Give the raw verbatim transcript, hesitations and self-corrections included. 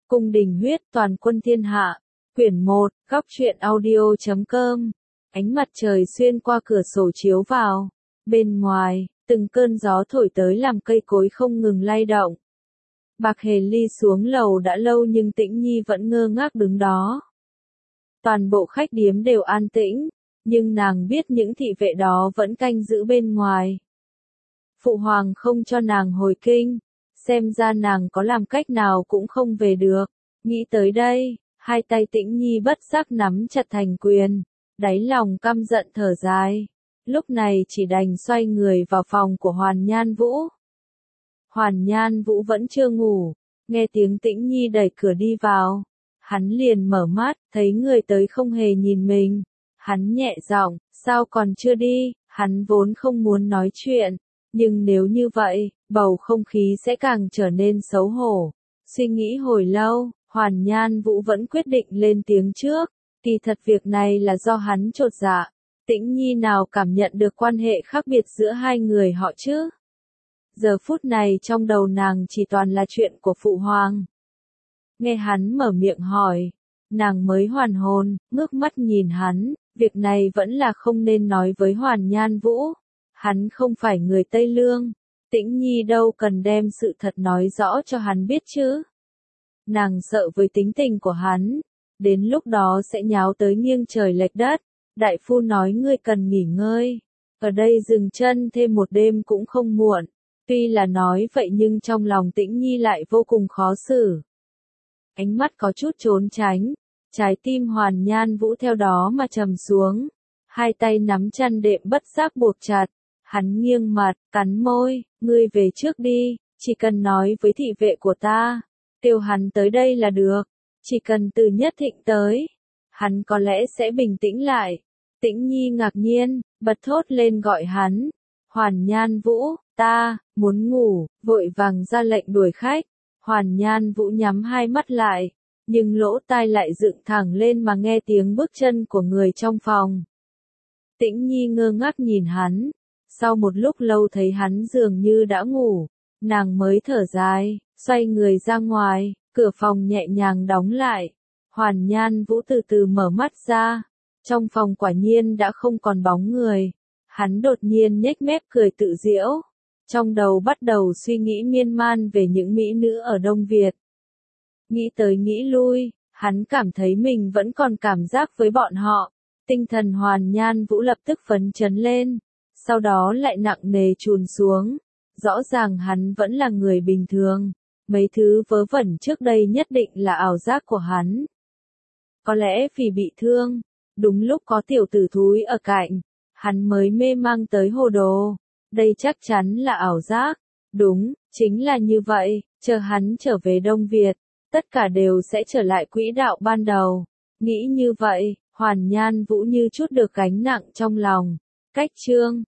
Cung đình huyết toàn quân thiên hạ. Quyển một, góc truyện audio chấm com. Ánh mặt trời xuyên qua cửa sổ chiếu vào. Bên ngoài, từng cơn gió thổi tới làm cây cối không ngừng lay động. Bạc Hề Ly xuống lầu đã lâu nhưng Tĩnh Nhi vẫn ngơ ngác đứng đó. Toàn bộ khách điếm đều an tĩnh, nhưng nàng biết những thị vệ đó vẫn canh giữ bên ngoài. Phụ hoàng không cho nàng hồi kinh, xem ra nàng có làm cách nào cũng không về được. Nghĩ tới đây, hai tay Tĩnh Nhi bất giác nắm chặt thành quyền, đáy lòng căm giận thở dài. Lúc này chỉ đành xoay người vào phòng của Hoàn Nhan Vũ. Hoàn Nhan Vũ vẫn chưa ngủ, nghe tiếng Tĩnh Nhi đẩy cửa đi vào. Hắn liền mở mắt, thấy người tới không hề nhìn mình. Hắn nhẹ giọng, sao còn chưa đi, hắn vốn không muốn nói chuyện. Nhưng nếu như vậy, bầu không khí sẽ càng trở nên xấu hổ. Suy nghĩ hồi lâu, Hoàn Nhan Vũ vẫn quyết định lên tiếng trước. Kỳ thật việc này là do hắn chột dạ. Tĩnh Nhi nào cảm nhận được quan hệ khác biệt giữa hai người họ chứ? Giờ phút này trong đầu nàng chỉ toàn là chuyện của phụ hoàng. Nghe hắn mở miệng hỏi, nàng mới hoàn hồn, ngước mắt nhìn hắn, việc này vẫn là không nên nói với Hoàn Nhan Vũ. Hắn không phải người Tây Lương, Tĩnh Nhi đâu cần đem sự thật nói rõ cho hắn biết chứ. Nàng sợ với tính tình của hắn, đến lúc đó sẽ nháo tới nghiêng trời lệch đất. Đại phu nói ngươi cần nghỉ ngơi, ở đây dừng chân thêm một đêm cũng không muộn. Tuy là nói vậy nhưng trong lòng Tĩnh Nhi lại vô cùng khó xử. Ánh mắt có chút trốn tránh, trái tim Hoàn Nhan Vũ theo đó mà trầm xuống. Hai tay nắm chăn đệm bất giác buộc chặt, hắn nghiêng mặt, cắn môi, ngươi về trước đi, chỉ cần nói với thị vệ của ta, kêu hắn tới đây là được, chỉ cần Từ Nhất Thịnh tới, hắn có lẽ sẽ bình tĩnh lại. Tĩnh Nhi ngạc nhiên, bật thốt lên gọi hắn. Hoàn Nhan Vũ, ta, muốn ngủ, vội vàng ra lệnh đuổi khách. Hoàn Nhan Vũ nhắm hai mắt lại, nhưng lỗ tai lại dựng thẳng lên mà nghe tiếng bước chân của người trong phòng. Tĩnh Nhi ngơ ngác nhìn hắn, sau một lúc lâu thấy hắn dường như đã ngủ, nàng mới thở dài, xoay người ra ngoài, cửa phòng nhẹ nhàng đóng lại. Hoàn Nhan Vũ từ từ mở mắt ra, trong phòng quả nhiên đã không còn bóng người. Hắn đột nhiên nhếch mép cười tự giễu, trong đầu bắt đầu suy nghĩ miên man về những mỹ nữ ở Đông Việt. Nghĩ tới nghĩ lui, hắn cảm thấy mình vẫn còn cảm giác với bọn họ. Tinh thần Hoàn Nhan Vũ lập tức phấn chấn lên, sau đó lại nặng nề chùn xuống. Rõ ràng hắn vẫn là người bình thường, mấy thứ vớ vẩn trước đây nhất định là ảo giác của hắn. Có lẽ vì bị thương, đúng lúc có tiểu tử thúi ở cạnh, hắn mới mê mang tới hồ đồ. Đây chắc chắn là ảo giác. Đúng, chính là như vậy, chờ hắn trở về Đông Việt, tất cả đều sẽ trở lại quỹ đạo ban đầu. Nghĩ như vậy, Hoàn Nhan Vũ như chút được gánh nặng trong lòng. Cách chương